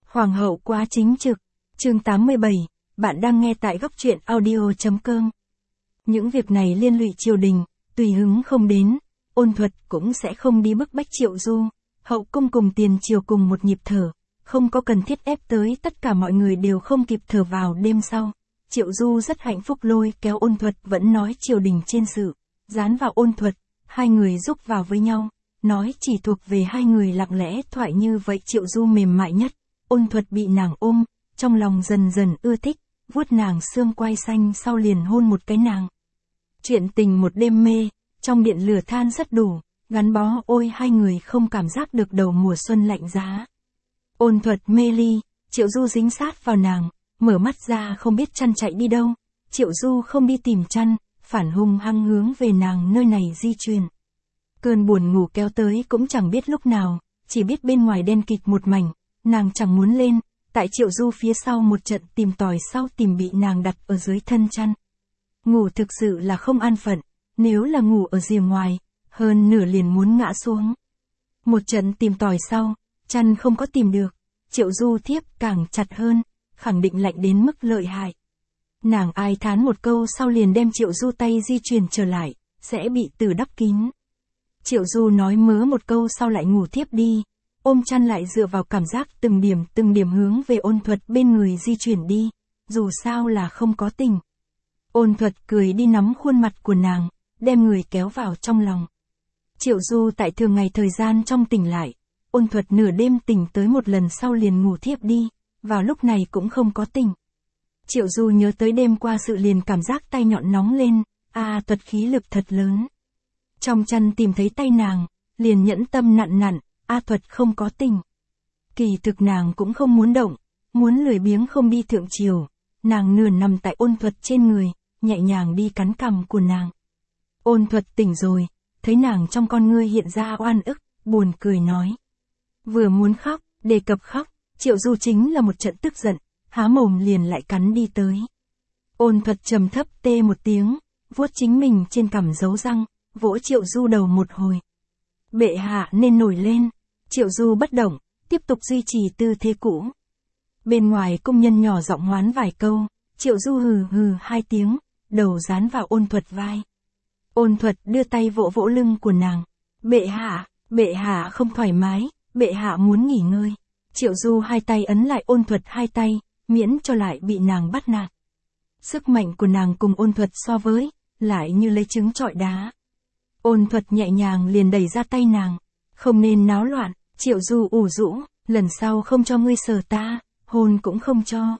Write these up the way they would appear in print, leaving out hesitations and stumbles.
Hoàng hậu quá chính trực. Chương 87, bạn đang nghe tại góc truyện audio.com. Những việc này liên lụy triều đình, tùy hứng không đến, Ôn Thuật cũng sẽ không đi bức bách Triệu Du. Hậu cung cùng tiền triều cùng một nhịp thở, không có cần thiết ép tới tất cả mọi người đều không kịp thở vào đêm sau. Triệu Du rất hạnh phúc lôi kéo Ôn Thuật vẫn nói triều đình trên sự, dán vào Ôn Thuật, hai người giúp vào với nhau, nói chỉ thuộc về hai người lặng lẽ thoại như vậy. Triệu Du mềm mại nhất, Ôn Thuật bị nàng ôm, trong lòng dần dần ưa thích, vuốt nàng xương quai xanh sau liền hôn một cái nàng. Chuyện tình một đêm mê, trong điện lửa than rất đủ, gắn bó ôi hai người không cảm giác được đầu mùa xuân lạnh giá. Ôn Thuật mê ly, Triệu Du dính sát vào nàng, mở mắt ra không biết chăn chạy đi đâu, Triệu Du không đi tìm chăn, phản hung hăng hướng về nàng nơi này di chuyển. Cơn buồn ngủ kéo tới cũng chẳng biết lúc nào, chỉ biết bên ngoài đen kịt một mảnh, nàng chẳng muốn lên, tại Triệu Du phía sau một trận tìm tòi sau tìm bị nàng đặt ở dưới thân chăn. Ngủ thực sự là không an phận, nếu là ngủ ở rìa ngoài, hơn nửa liền muốn ngã xuống. Một trận tìm tòi sau, chăn không có tìm được, Triệu Du thiếp càng chặt hơn, khẳng định lạnh đến mức lợi hại. Nàng ai thán một câu sau liền đem Triệu Du tay di chuyển trở lại, sẽ bị tử đắp kín. Triệu Du nói mớ một câu sau lại ngủ thiếp đi, ôm chăn lại dựa vào cảm giác từng điểm hướng về Ôn Thuật bên người di chuyển đi, dù sao là không có tình. Ôn Thuật cười đi nắm khuôn mặt của nàng, đem người kéo vào trong lòng. Triệu Du tại thường ngày thời gian trong tỉnh lại, Ôn Thuật nửa đêm tỉnh tới một lần sau liền ngủ thiếp đi, vào lúc này cũng không có tình. Triệu Du nhớ tới đêm qua sự liền cảm giác tay nhọn nóng lên, Thuật khí lực thật lớn. Trong chăn tìm thấy tay nàng, liền nhẫn tâm nặn, Thuật không có tình. Kỳ thực nàng cũng không muốn động, muốn lười biếng không đi thượng triều, nàng nửa nằm tại Ôn Thuật trên người, nhẹ nhàng đi cắn cằm của nàng. Ôn Thuật tỉnh rồi, thấy nàng trong con ngươi hiện ra oan ức, buồn cười nói. Vừa muốn khóc, đề cập khóc, Triệu Du chính là một trận tức giận, há mồm liền lại cắn đi tới. Ôn Thuật trầm thấp tê một tiếng, vuốt chính mình trên cằm giấu răng, vỗ Triệu Du đầu một hồi. Bệ hạ nên nổi lên. Triệu Du bất động, tiếp tục duy trì tư thế cũ. Bên ngoài cung nhân nhỏ giọng hoán vài câu, Triệu Du hừ hai tiếng, đầu dán vào Ôn Thuật vai. Ôn Thuật đưa tay vỗ vỗ lưng của nàng. Bệ hạ không thoải mái, bệ hạ muốn nghỉ ngơi. Triệu Du hai tay ấn lại Ôn Thuật hai tay, miễn cho lại bị nàng bắt nạt. Sức mạnh của nàng cùng Ôn Thuật so với, lại như lấy trứng trọi đá. Ôn Thuật nhẹ nhàng liền đẩy ra tay nàng. Không nên náo loạn, Triệu Du ủ rũ, lần sau không cho ngươi sờ ta, hôn cũng không cho.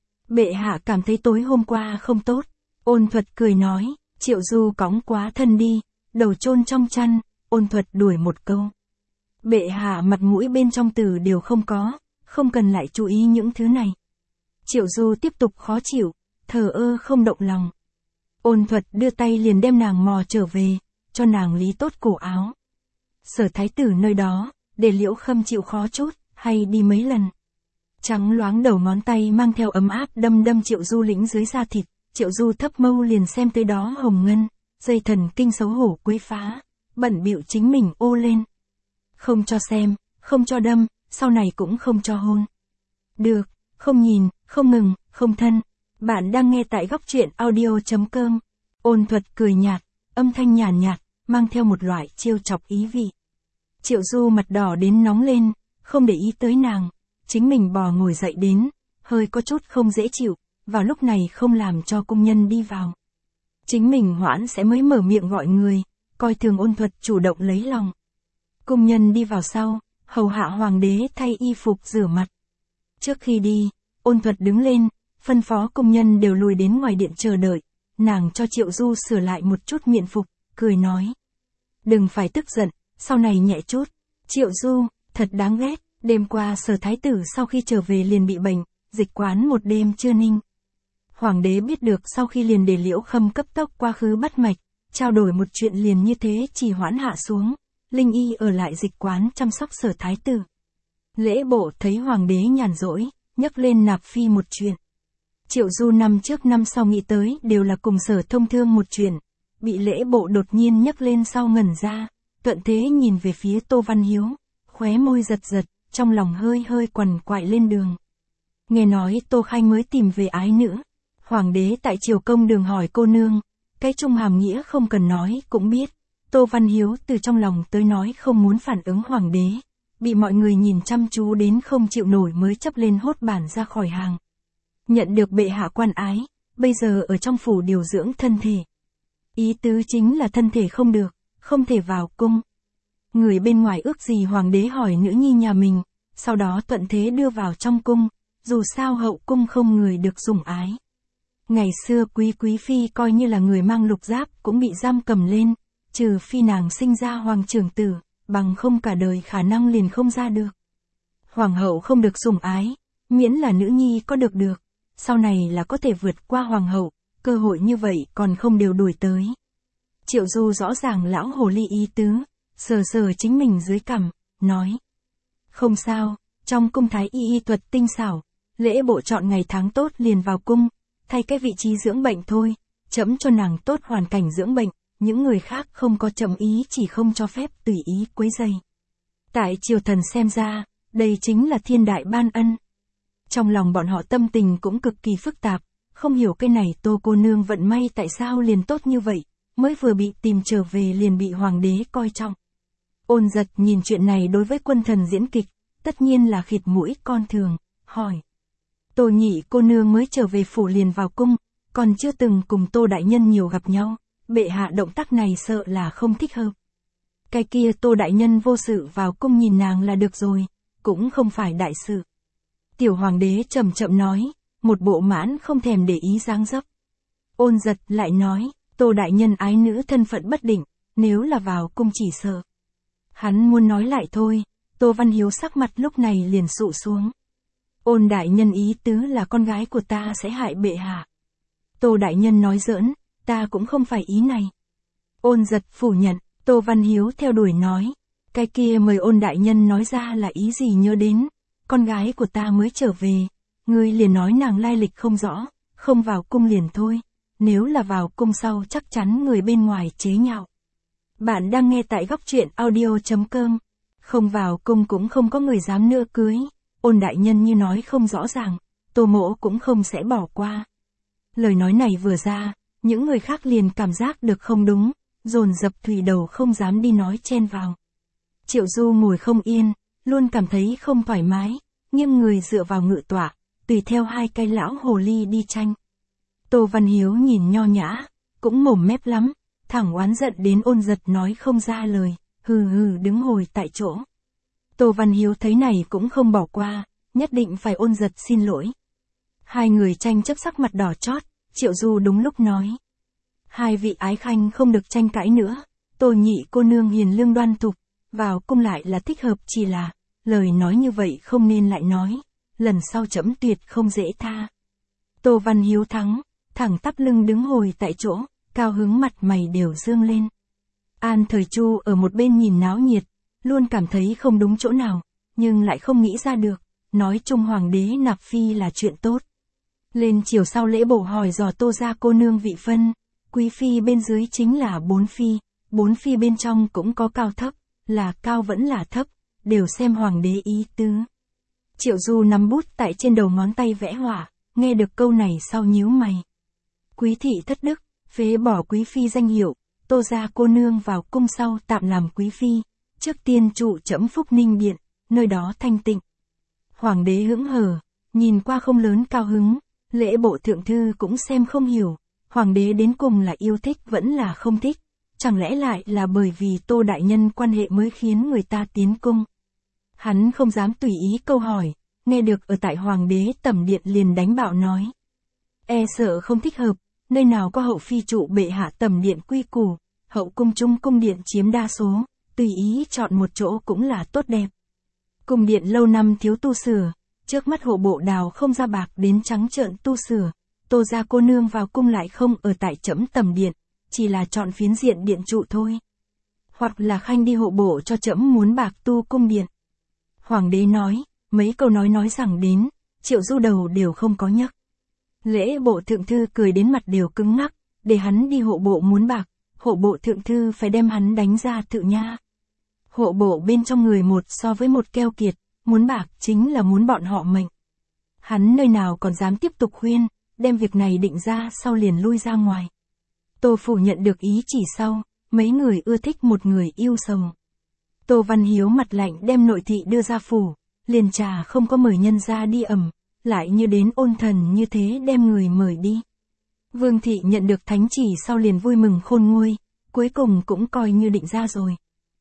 Bệ hạ cảm thấy tối hôm qua không tốt. Ôn Thuật cười nói, Triệu Du cõng quá thân đi, đầu chôn trong chăn, Ôn Thuật đuổi một câu. Bệ hạ mặt mũi bên trong từ đều không có, không cần lại chú ý những thứ này. Triệu Du tiếp tục khó chịu, thờ ơ không động lòng. Ôn Thuật đưa tay liền đem nàng mò trở về, cho nàng lý tốt cổ áo. Sở thái tử nơi đó, để Liễu Khâm chịu khó chút, hay đi mấy lần. Trắng loáng đầu ngón tay mang theo ấm áp đâm Triệu Du lĩnh dưới da thịt, Triệu Du thấp mâu liền xem tới đó hồng ngân, dây thần kinh xấu hổ quấy phá, bận bịu chính mình ô lên. Không cho xem, không cho đâm, sau này cũng không cho hôn. Được, không nhìn, không ngừng, không thân. Bạn đang nghe tại góc truyện audio.com. Ôn Thuật cười nhạt, âm thanh nhàn nhạt, mang theo một loại trêu chọc ý vị. Triệu Du mặt đỏ đến nóng lên, không để ý tới nàng, chính mình bò ngồi dậy đến, hơi có chút không dễ chịu, vào lúc này không làm cho cung nhân đi vào. Chính mình hoãn sẽ mới mở miệng gọi người, coi thường Ôn Thuật chủ động lấy lòng. Cung nhân đi vào sau, hầu hạ hoàng đế thay y phục rửa mặt. Trước khi đi, Ôn Thuật đứng lên, phân phó cung nhân đều lùi đến ngoài điện chờ đợi, nàng cho Triệu Du sửa lại một chút miện phục, cười nói. Đừng phải tức giận, sau này nhẹ chút. Triệu Du, thật đáng ghét, đêm qua Sở thái tử sau khi trở về liền bị bệnh, dịch quán một đêm chưa ninh. Hoàng đế biết được sau khi liền để Liễu Khâm cấp tốc qua khứ bắt mạch, trao đổi một chuyện liền như thế chỉ hoãn hạ xuống, Linh Y ở lại dịch quán chăm sóc Sở thái tử. Lễ bộ thấy hoàng đế nhàn rỗi, nhắc lên nạp phi một chuyện. Triệu Du năm trước năm sau nghĩ tới đều là cùng Sở thông thương một chuyện, bị lễ bộ đột nhiên nhắc lên sau ngẩn ra, thuận thế nhìn về phía Tô Văn Hiếu, khóe môi giật, trong lòng hơi hơi quằn quại lên đường. Nghe nói Tô Khanh mới tìm về ái nữ. Hoàng đế tại triều công đường hỏi cô nương, cái trung hàm nghĩa không cần nói cũng biết. Tô Văn Hiếu từ trong lòng tới nói không muốn phản ứng hoàng đế, bị mọi người nhìn chăm chú đến không chịu nổi mới chấp lên hốt bản ra khỏi hàng. Nhận được bệ hạ quan ái, bây giờ ở trong phủ điều dưỡng thân thể. Ý tứ chính là thân thể không được, không thể vào cung. Người bên ngoài ước gì hoàng đế hỏi nữ nhi nhà mình, sau đó thuận thế đưa vào trong cung, dù sao hậu cung không người được sủng ái. Ngày xưa quý phi coi như là người mang lục giáp cũng bị giam cầm lên, trừ phi nàng sinh ra hoàng trưởng tử, bằng không cả đời khả năng liền không ra được. Hoàng hậu không được sủng ái, miễn là nữ nhi có được, sau này là có thể vượt qua hoàng hậu, cơ hội như vậy còn không đều đuổi tới. Triệu Du rõ ràng lão hồ ly ý tứ, sờ sờ chính mình dưới cằm, nói. Không sao, trong cung thái y thuật tinh xảo, lễ bộ chọn ngày tháng tốt liền vào cung, thay cái vị trí dưỡng bệnh thôi, trẫm cho nàng tốt hoàn cảnh dưỡng bệnh, những người khác không có trẫm ý chỉ không cho phép tùy ý quấy rầy. Tại triều thần xem ra, đây chính là thiên đại ban ân. Trong lòng bọn họ tâm tình cũng cực kỳ phức tạp, không hiểu cái này Tô cô nương vận may tại sao liền tốt như vậy, mới vừa bị tìm trở về liền bị hoàng đế coi trọng. Ôn Giật nhìn chuyện này đối với quân thần diễn kịch, tất nhiên là khịt mũi con thường, hỏi. Tô nhị cô nương mới trở về phủ liền vào cung, còn chưa từng cùng Tô đại nhân nhiều gặp nhau, bệ hạ động tác này sợ là không thích hợp. Cái kia Tô đại nhân vô sự vào cung nhìn nàng là được rồi, cũng không phải đại sự. Tiểu hoàng đế chậm chậm nói, một bộ mãn không thèm để ý dáng dấp. Ôn Giật lại nói, Tô đại nhân ái nữ thân phận bất định, nếu là vào cung chỉ sợ. Hắn muốn nói lại thôi, Tô Văn Hiếu sắc mặt lúc này liền sụ xuống. Ôn đại nhân ý tứ là con gái của ta sẽ hại bệ hạ. Tô đại nhân nói giỡn, ta cũng không phải ý này. Ôn Giật phủ nhận, Tô Văn Hiếu theo đuổi nói. Cái kia mời ôn đại nhân nói ra là ý gì nhớ đến. Con gái của ta mới trở về, ngươi liền nói nàng lai lịch không rõ, không vào cung liền thôi. Nếu là vào cung sau chắc chắn người bên ngoài chế nhạo. Bạn đang nghe tại góc truyện audio.com. Không vào cung cũng không có người dám nữa cưới. Ôn đại nhân như nói không rõ ràng, Tô mỗ cũng không sẽ bỏ qua. Lời nói này vừa ra, những người khác liền cảm giác được không đúng, dồn dập thủy đầu không dám đi nói chen vào. Triệu Du ngồi không yên, luôn cảm thấy không thoải mái, nghiêng người dựa vào ngự tọa, tùy theo hai cái lão hồ ly đi tranh. Tô Văn Hiếu nhìn nho nhã, cũng mồm mép lắm, thẳng oán giận đến Ôn Giật nói không ra lời, hừ đứng hồi tại chỗ. Tô Văn Hiếu thấy này cũng không bỏ qua, nhất định phải Ôn Giật xin lỗi. Hai người tranh chấp sắc mặt đỏ chót, Triệu Du đúng lúc nói. Hai vị ái khanh không được tranh cãi nữa, Tô nhị cô nương hiền lương đoan thục, vào cung lại là thích hợp, chỉ là, lời nói như vậy không nên lại nói, lần sau trẫm tuyệt không dễ tha. Tô Văn Hiếu thắng, thẳng tắp lưng đứng hồi tại chỗ, cao hứng mặt mày đều dương lên. An Thời Chu ở một bên nhìn náo nhiệt, luôn cảm thấy không đúng chỗ nào, nhưng lại không nghĩ ra được, nói chung hoàng đế nạp phi là chuyện tốt. Lên chiều sau lễ bổ hỏi dò Tô gia cô nương vị phân, quý phi bên dưới chính là bốn phi bên trong cũng có cao thấp, là cao vẫn là thấp, đều xem hoàng đế ý tứ. Triệu Du nắm bút tại trên đầu ngón tay vẽ họa, nghe được câu này sau nhíu mày. Quý thị thất đức, phế bỏ quý phi danh hiệu, Tô gia cô nương vào cung sau tạm làm quý phi, trước tiên trụ trẫm Phúc Ninh Điện, nơi đó thanh tịnh. Hoàng đế hững hờ, nhìn qua không lớn cao hứng, lễ bộ thượng thư cũng xem không hiểu, hoàng đế đến cùng là yêu thích vẫn là không thích, chẳng lẽ lại là bởi vì Tô đại nhân quan hệ mới khiến người ta tiến cung. Hắn không dám tùy ý câu hỏi, nghe được ở tại hoàng đế tẩm điện liền đánh bạo nói. E sợ không thích hợp, nơi nào có hậu phi trụ bệ hạ tẩm điện quy củ, hậu cung trung cung điện chiếm đa số, tùy ý chọn một chỗ cũng là tốt đẹp. Cung điện lâu năm thiếu tu sửa, trước mắt hộ bộ đào không ra bạc đến trắng trợn tu sửa, Tô gia cô nương vào cung lại không ở tại trẫm tẩm điện, chỉ là chọn phiến diện điện trụ thôi. Hoặc là khanh đi hộ bộ cho trẫm muốn bạc tu cung điện. Hoàng đế nói, mấy câu nói rằng đến, Triệu Du đầu đều không có nhấc. Lễ bộ thượng thư cười đến mặt đều cứng ngắc, để hắn đi hộ bộ muốn bạc, hộ bộ thượng thư phải đem hắn đánh ra thự nha. Hộ bộ bên trong người một so với một keo kiệt, muốn bạc chính là muốn bọn họ mệnh. Hắn nơi nào còn dám tiếp tục khuyên, đem việc này định ra sau liền lui ra ngoài. Tô Phủ nhận được ý chỉ sau, mấy người ưa thích một người yêu sầu. Tô Văn Hiếu mặt lạnh đem nội thị đưa ra phủ, liền trà không có mời nhân ra đi ẩm, lại như đến ôn thần như thế đem người mời đi. Vương thị nhận được thánh chỉ sau liền vui mừng khôn nguôi, cuối cùng cũng coi như định ra rồi.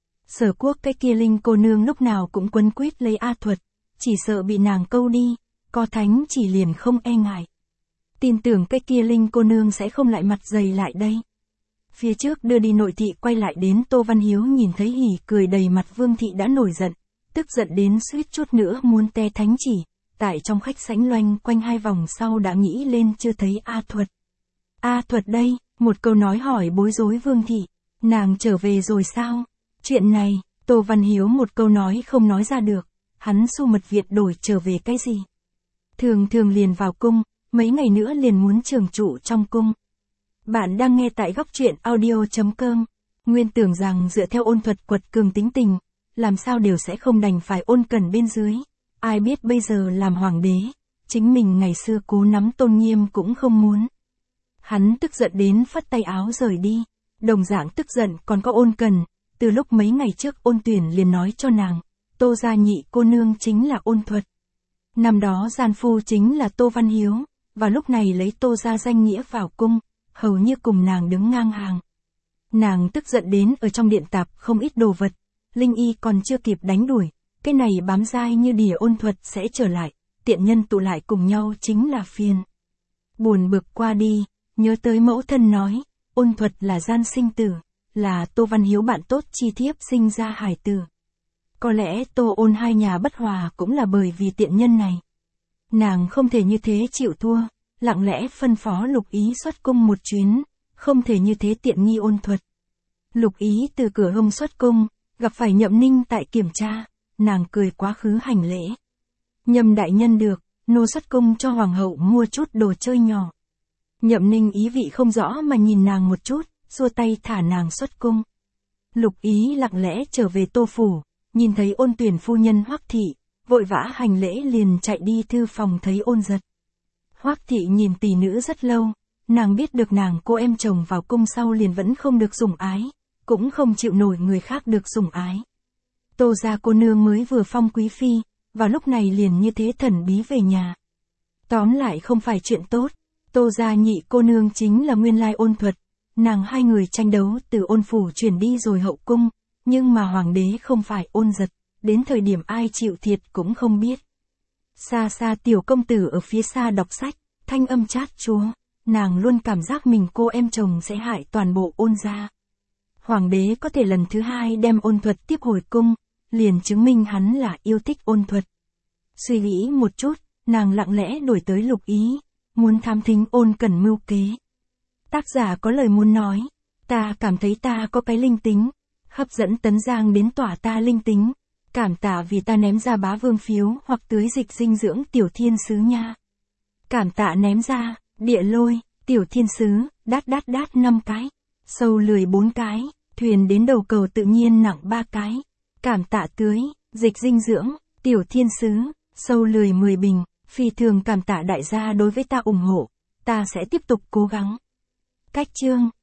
Sở Quốc cái kia Linh cô nương lúc nào cũng quấn quýt lấy A Thuật, chỉ sợ bị nàng câu đi, có thánh chỉ liền không e ngại. Tin tưởng cái kia Linh cô nương sẽ không lại mặt dày lại đây. Phía trước đưa đi nội thị quay lại đến Tô Văn Hiếu nhìn thấy hỉ cười đầy mặt Vương thị đã nổi giận, tức giận đến suýt chút nữa muốn té thánh chỉ, tại trong khách sảnh loanh quanh 2 vòng sau đã nghĩ lên chưa thấy A Thuật. A Thuật đây, một câu nói hỏi bối rối Vương thị, nàng trở về rồi sao? Chuyện này, Tô Văn Hiếu một câu nói không nói ra được, hắn Xu Mật Viện đổi trở về cái gì? Thường thường liền vào cung, mấy ngày nữa liền muốn trường trụ trong cung. Bạn đang nghe tại góc truyện audio.com. Nguyên tưởng rằng dựa theo Ôn Thuật quật cường tính tình, làm sao đều sẽ không đành phải ôn cẩn bên dưới. Ai biết bây giờ làm hoàng đế, chính mình ngày xưa cố nắm tôn nghiêm cũng không muốn. Hắn tức giận đến phất tay áo rời đi, đồng dạng tức giận còn có Ôn Cẩn, từ lúc mấy ngày trước Ôn Tuyển liền nói cho nàng, Tô gia nhị cô nương chính là Ôn Thuật. Năm đó gian phu chính là Tô Văn Hiếu, và lúc này lấy Tô gia danh nghĩa vào cung, hầu như cùng nàng đứng ngang hàng. Nàng tức giận đến ở trong điện tạp không ít đồ vật, Linh Y còn chưa kịp đánh đuổi, cái này bám dai như đỉa Ôn Thuật sẽ trở lại, tiện nhân tụ lại cùng nhau chính là phiền. Buồn bực qua đi, nhớ tới mẫu thân nói, Ôn Thuật là gian sinh tử, là Tô Văn Hiếu bạn tốt chi thiếp sinh ra hải tử. Có lẽ Tô Ôn hai nhà bất hòa cũng là bởi vì tiện nhân này. Nàng không thể như thế chịu thua, lặng lẽ phân phó Lục Ý xuất cung một chuyến, không thể như thế tiện nghi Ôn Thuật. Lục Ý từ cửa hông xuất cung, gặp phải Nhậm Ninh tại kiểm tra, nàng cười quá khứ hành lễ. Nhậm đại nhân được, nô xuất cung cho hoàng hậu mua chút đồ chơi nhỏ. Nhậm Ninh ý vị không rõ mà nhìn nàng một chút, xua tay thả nàng xuất cung. Lục Ý lặng lẽ trở về Tô Phủ, nhìn thấy Ôn Tuyển phu nhân Hoắc thị, vội vã hành lễ liền chạy đi thư phòng thấy Ôn Giật. Hoắc thị nhìn tỷ nữ rất lâu, nàng biết được nàng cô em chồng vào cung sau liền vẫn không được sủng ái, cũng không chịu nổi người khác được sủng ái. Tô gia cô nương mới vừa phong quý phi, vào lúc này liền như thế thần bí về nhà. Tóm lại không phải chuyện tốt, Tô gia nhị cô nương chính là nguyên lai Ôn Thuật, nàng hai người tranh đấu từ Ôn phủ chuyển đi rồi hậu cung, nhưng mà hoàng đế không phải Ôn Giật, đến thời điểm ai chịu thiệt cũng không biết. Xa xa tiểu công tử ở phía xa đọc sách, thanh âm chát chúa, nàng luôn cảm giác mình cô em chồng sẽ hại toàn bộ Ôn gia. Hoàng đế có thể lần thứ hai đem Ôn Thuật tiếp hồi cung, liền chứng minh hắn là yêu thích Ôn Thuật. Suy nghĩ một chút, nàng lặng lẽ đổi tới Lục Ý, muốn thám thính Ôn Cẩn mưu kế. Tác giả có lời muốn nói, ta cảm thấy ta có cái linh tính, hấp dẫn Tấn Giang đến tỏa ta linh tính, cảm tạ vì ta ném ra bá vương phiếu hoặc tưới dịch dinh dưỡng tiểu thiên sứ nha. Cảm tạ ném ra, địa lôi, tiểu thiên sứ, đát 5 cái, sâu lười 4 cái, thuyền đến đầu cầu tự nhiên nặng 3 cái. Cảm tạ tưới, dịch dinh dưỡng, tiểu thiên sứ, sâu lười 10 bình, phi thường cảm tạ đại gia đối với ta ủng hộ, ta sẽ tiếp tục cố gắng. Cách chương